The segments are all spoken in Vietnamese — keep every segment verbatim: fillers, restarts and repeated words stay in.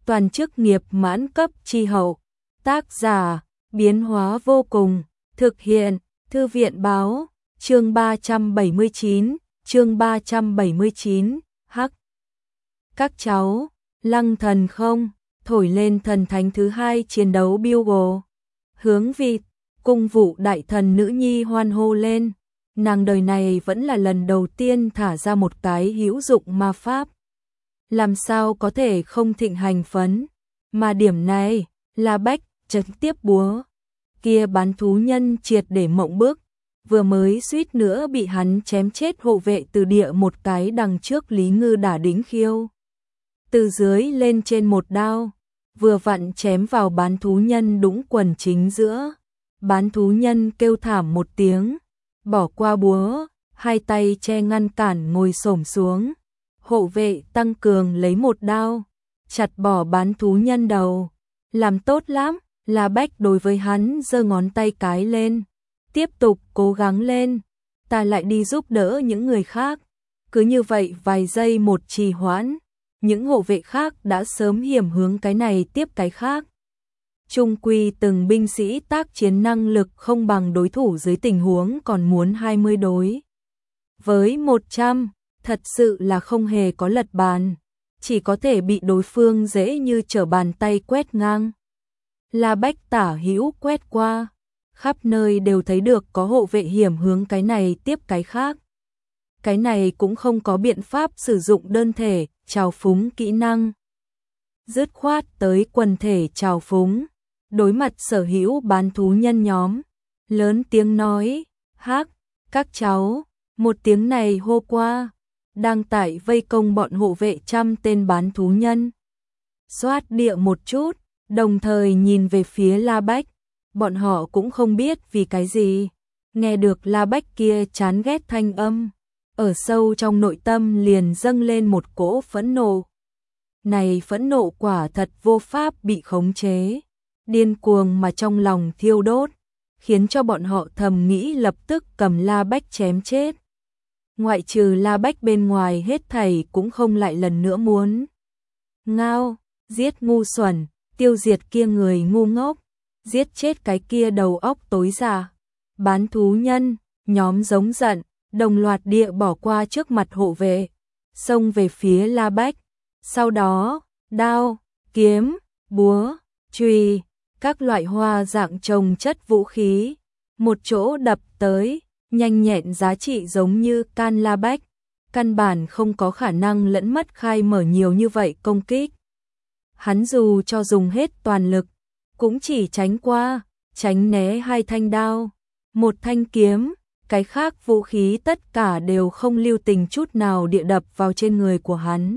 toàn chức nghiệp mãn cấp chi hậu. Tác giả, biến hóa vô cùng, thực hiện, Thư viện báo, chương ba trăm bảy mươi chín, chương ba trăm bảy mươi chín, hắc. Các cháu, Lăng Thần không, thổi lên thần thánh thứ hai chiến đấu Bugle. Hướng Vịt, cung vụ đại thần nữ nhi hoan hô lên, nàng đời này vẫn là lần đầu tiên thả ra một cái hữu dụng ma pháp. Làm sao có thể không thịnh hành phấn, mà điểm này, La Bách, trực tiếp búa. Kia bán thú nhân triệt để mộng bức, vừa mới suýt nữa bị hắn chém chết hộ vệ từ địa một cái đằng trước Lý Ngư đả đĩnh khiêu. Từ dưới lên trên một đao, vừa vặn chém vào bán thú nhân đũng quần chính giữa. Bán thú nhân kêu thảm một tiếng, bỏ qua búa, hai tay che ngăn cản ngồi xổm xuống. Hộ vệ tăng cường lấy một đao, chặt bỏ bán thú nhân đầu. Làm tốt lắm, La Bách đối với hắn giơ ngón tay cái lên. Tiếp tục cố gắng lên, ta lại đi giúp đỡ những người khác. Cứ như vậy vài giây một trì hoãn, những hộ vệ khác đã sớm hiểm hướng cái này tiếp cái khác. Trung quy từng binh sĩ tác chiến năng lực không bằng đối thủ dưới tình huống còn muốn hai mươi đối với một trăm, thật sự là không hề có lật bàn, chỉ có thể bị đối phương dễ như trở bàn tay quét ngang. La Bách tả hữu quét qua, khắp nơi đều thấy được có hộ vệ hiểm hướng cái này tiếp cái khác. Cái này cũng không có biện pháp sử dụng đơn thể, trào phúng kỹ năng. Dứt khoát tới quần thể trào phúng, đối mặt sở hữu bán thú nhân nhóm, lớn tiếng nói, hắc, các cháu, một tiếng này hô qua, đang tại vây công bọn hộ vệ trăm tên bán thú nhân. Xoát địa một chút, đồng thời nhìn về phía La Bách, bọn họ cũng không biết vì cái gì, nghe được La Bách kia chán ghét thanh âm, ở sâu trong nội tâm liền dâng lên một cỗ phẫn nộ. Này phẫn nộ quả thật vô pháp bị khống chế, điên cuồng mà trong lòng thiêu đốt, khiến cho bọn họ thầm nghĩ lập tức cầm La Bách chém chết. Ngoại trừ La Bách bên ngoài hết thảy cũng không lại lần nữa muốn. Ngao, giết ngu xuẩn, tiêu diệt kia người ngu ngốc, giết chết cái kia đầu óc tối già. Bán thú nhân, nhóm giống giận, đồng loạt địa bỏ qua trước mặt hộ vệ, xông về phía La Bách. Sau đó, đao, kiếm, búa, chùy, các loại hoa dạng trồng chất vũ khí, một chỗ đập tới, nhanh nhẹn giá trị giống như can La Bách, căn bản không có khả năng lẫn mất khai mở nhiều như vậy công kích. Hắn dù cho dùng hết toàn lực, cũng chỉ tránh qua, tránh né hai thanh đao, một thanh kiếm, cái khác vũ khí tất cả đều không lưu tình chút nào địa đập vào trên người của hắn.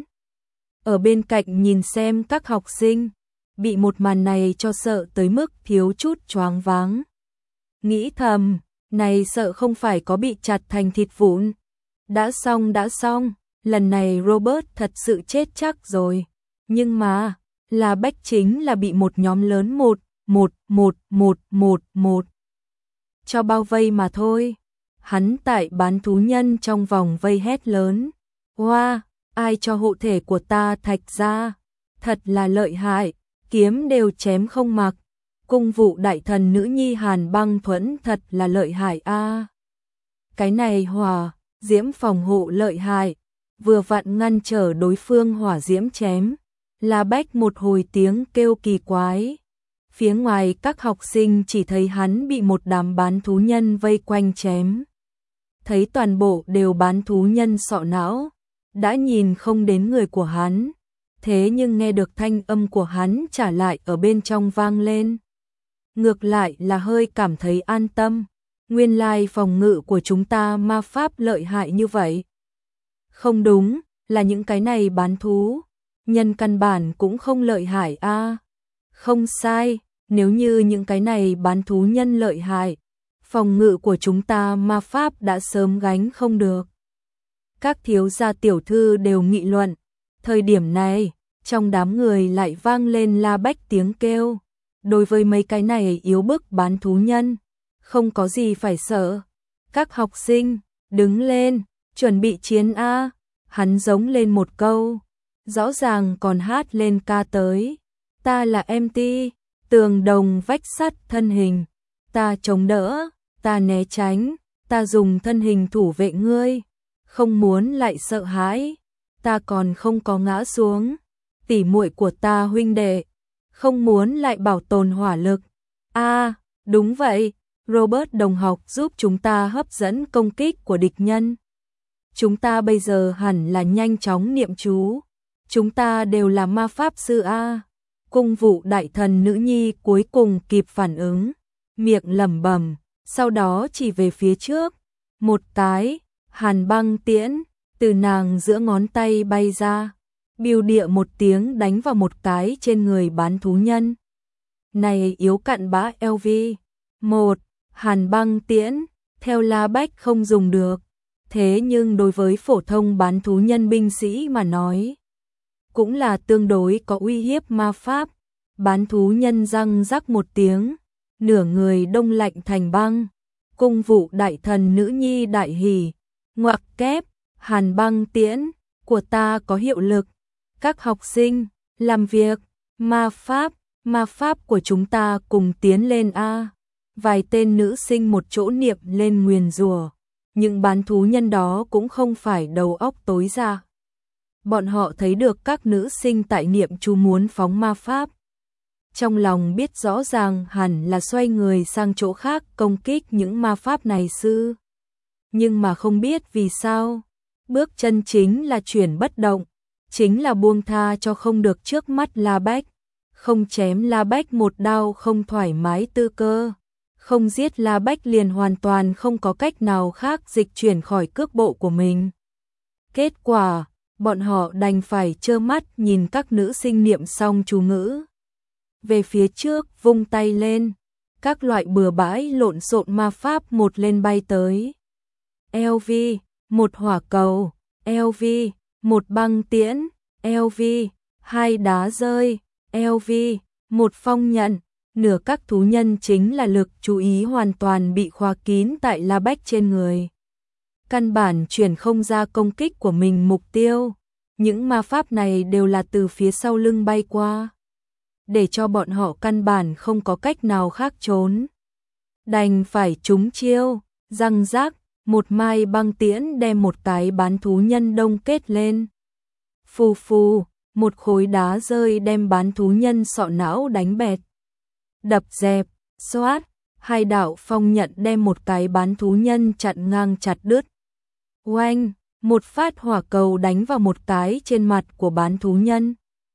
Ở bên cạnh nhìn xem các học sinh, bị một màn này cho sợ tới mức thiếu chút choáng váng. Nghĩ thầm, này sợ không phải có bị chặt thành thịt vụn. Đã xong đã xong, lần này Robert thật sự chết chắc rồi. Nhưng mà, La Bách chính là bị một nhóm lớn một, một, một, một, một, một. Cho bao vây mà thôi. Hắn tại bán thú nhân trong vòng vây hét lớn. Wow, ai cho hộ thể của ta thạch ra? Thật là lợi hại, kiếm đều chém không mặc. Cung vụ đại thần nữ nhi Hàn Băng Thuẫn thật là lợi hại a. À, cái này hỏa, diễm phòng hộ lợi hại, vừa vặn ngăn trở đối phương hỏa diễm chém. La Bách một hồi tiếng kêu kỳ quái. Phía ngoài các học sinh chỉ thấy hắn bị một đám bán thú nhân vây quanh chém. Thấy toàn bộ đều bán thú nhân sọ não, đã nhìn không đến người của hắn. Thế nhưng nghe được thanh âm của hắn trả lại ở bên trong vang lên. Ngược lại là hơi cảm thấy an tâm. Nguyên lai phòng ngự của chúng ta ma pháp lợi hại như vậy. Không đúng, là những cái này bán thú nhân căn bản cũng không lợi hại a. À, không sai, nếu như những cái này bán thú nhân lợi hại, phòng ngự của chúng ta ma pháp đã sớm gánh không được. Các thiếu gia tiểu thư đều nghị luận. Thời điểm này, trong đám người lại vang lên La Bách tiếng kêu. Đối với mấy cái này yếu bức bán thú nhân, không có gì phải sợ. Các học sinh, đứng lên, chuẩn bị chiến a. Hắn giống lên một câu, rõ ràng còn hát lên ca tới. Ta là em ti, tường đồng vách sắt thân hình, ta chống đỡ, ta né tránh, ta dùng thân hình thủ vệ ngươi, không muốn lại sợ hãi, ta còn không có ngã xuống, tỉ muội của ta huynh đệ, không muốn lại bảo tồn hỏa lực. A, à, đúng vậy, Robert đồng học giúp chúng ta hấp dẫn công kích của địch nhân. Chúng ta bây giờ hẳn là nhanh chóng niệm chú. Chúng ta đều là ma pháp sư a. Cung vụ đại thần nữ nhi cuối cùng kịp phản ứng, miệng lẩm bẩm, sau đó chỉ về phía trước, một cái hàn băng tiễn từ nàng giữa ngón tay bay ra, biêu địa một tiếng đánh vào một cái trên người bán thú nhân. Này yếu cặn bã lờ vê, một hàn băng tiễn, theo La Bách không dùng được, thế nhưng đối với phổ thông bán thú nhân binh sĩ mà nói, cũng là tương đối có uy hiếp ma pháp. Bán thú nhân răng rắc một tiếng, nửa người đông lạnh thành băng. Cung vụ đại thần nữ nhi đại hỉ, ngoặc kép, hàn băng tiễn của ta có hiệu lực. Các học sinh, làm việc, ma pháp, ma pháp của chúng ta cùng tiến lên a. Vài tên nữ sinh một chỗ niệm lên nguyền rủa, nhưng bán thú nhân đó cũng không phải đầu óc tối ra. Bọn họ thấy được các nữ sinh tại niệm chú muốn phóng ma pháp. Trong lòng biết rõ ràng hẳn là xoay người sang chỗ khác công kích những ma pháp này sư. Nhưng mà không biết vì sao, bước chân chính là chuyển bất động, chính là buông tha cho không được trước mắt La Bách, không chém La Bách một đao không thoải mái tư cơ, không giết La Bách liền hoàn toàn không có cách nào khác dịch chuyển khỏi cước bộ của mình. Kết quả, bọn họ đành phải trơ mắt nhìn các nữ sinh niệm xong chú ngữ. Về phía trước vung tay lên, các loại bừa bãi lộn xộn ma pháp một lên bay tới. lờ vê, một hỏa cầu, lờ vê, một băng tiễn, lờ vê, hai đá rơi, lờ vê, một phong nhận, nửa các thú nhân chính là lực chú ý hoàn toàn bị khóa kín tại La Bách trên người. Căn bản chuyển không ra công kích của mình mục tiêu, những ma pháp này đều là từ phía sau lưng bay qua, để cho bọn họ căn bản không có cách nào khác trốn. Đành phải trúng chiêu, răng rác, một mai băng tiễn đem một cái bán thú nhân đông kết lên. Phù phù, một khối đá rơi đem bán thú nhân sọ não đánh bẹt. Đập dẹp, xoát, hai đạo phong nhận đem một cái bán thú nhân chặn ngang chặt đứt. Oanh, một phát hỏa cầu đánh vào một cái trên mặt của bán thú nhân.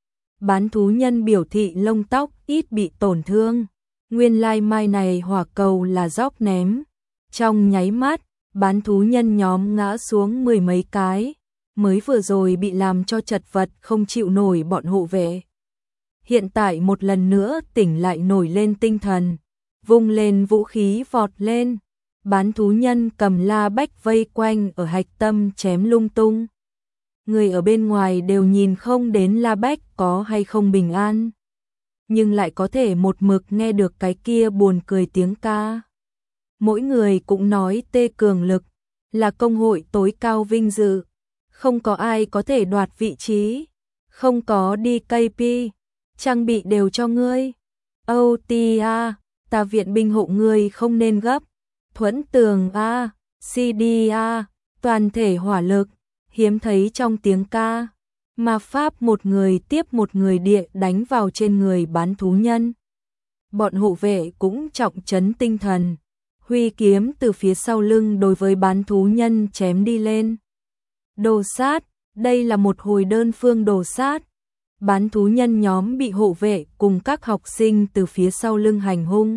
Bán thú nhân biểu thị lông tóc ít bị tổn thương. Nguyên lai mai này hỏa cầu là gióc ném. Trong nháy mắt, bán thú nhân nhóm ngã xuống mười mấy cái, mới vừa rồi bị làm cho chật vật không chịu nổi bọn hộ vệ. Hiện tại một lần nữa tỉnh lại nổi lên tinh thần, vung lên vũ khí vọt lên. Bán thú nhân cầm La Bách vây quanh ở hạch tâm chém lung tung. Người ở bên ngoài đều nhìn không đến La Bách có hay không bình an, nhưng lại có thể một mực nghe được cái kia buồn cười tiếng ca. Mỗi người cũng nói tê cường lực, là công hội tối cao vinh dự, không có ai có thể đoạt vị trí, không có đê ca pê, trang bị đều cho ngươi. ô tê a, ta viện binh hộ ngươi không nên gấp. Thuẫn tường a, xê đê a, toàn thể hỏa lực, hiếm thấy trong tiếng ca. Ma pháp một người tiếp một người địa đánh vào trên người bán thú nhân. Bọn hộ vệ cũng trọng trấn tinh thần, huy kiếm từ phía sau lưng đối với bán thú nhân chém đi lên. Đồ sát, đây là một hồi đơn phương đồ sát. Bán thú nhân nhóm bị hộ vệ cùng các học sinh từ phía sau lưng hành hung.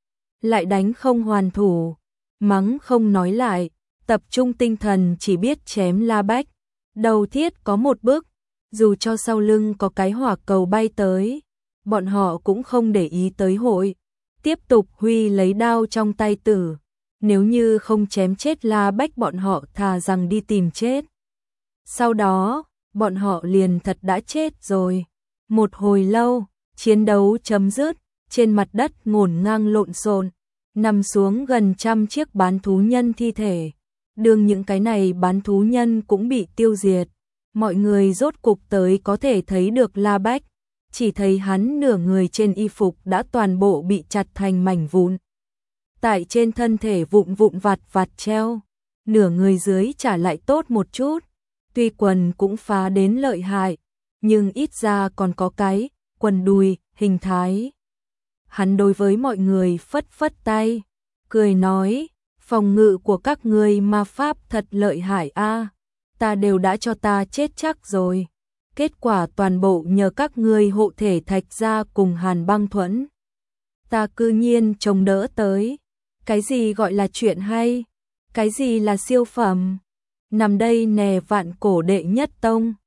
Lại đánh không hoàn thủ, mắng không nói lại, tập trung tinh thần chỉ biết chém La Bách. Đầu thiết có một bước, dù cho sau lưng có cái hỏa cầu bay tới, bọn họ cũng không để ý tới hội. Tiếp tục huy lấy đao trong tay tử, nếu như không chém chết La Bách bọn họ thà rằng đi tìm chết. Sau đó, bọn họ liền thật đã chết rồi. Một hồi lâu, chiến đấu chấm dứt, trên mặt đất ngổn ngang lộn xộn, nằm xuống gần trăm chiếc bán thú nhân thi thể. Đương những cái này bán thú nhân cũng bị tiêu diệt, mọi người rốt cục tới có thể thấy được La Bách, chỉ thấy hắn nửa người trên y phục đã toàn bộ bị chặt thành mảnh vụn. Tại trên thân thể vụn vụn vặt vặt treo, nửa người dưới trả lại tốt một chút, tuy quần cũng phá đến lợi hại, nhưng ít ra còn có cái quần đùi, hình thái. Hắn đối với mọi người phất phất tay, cười nói, phòng ngự của các ngươi ma pháp thật lợi hại a, ta đều đã cho ta chết chắc rồi. Kết quả toàn bộ nhờ các ngươi hộ thể Thạch gia cùng Hàn Băng Thuẫn. Ta cư nhiên chống đỡ tới. Cái gì gọi là chuyện hay? Cái gì là siêu phẩm? Nằm đây nè vạn cổ đệ nhất tông.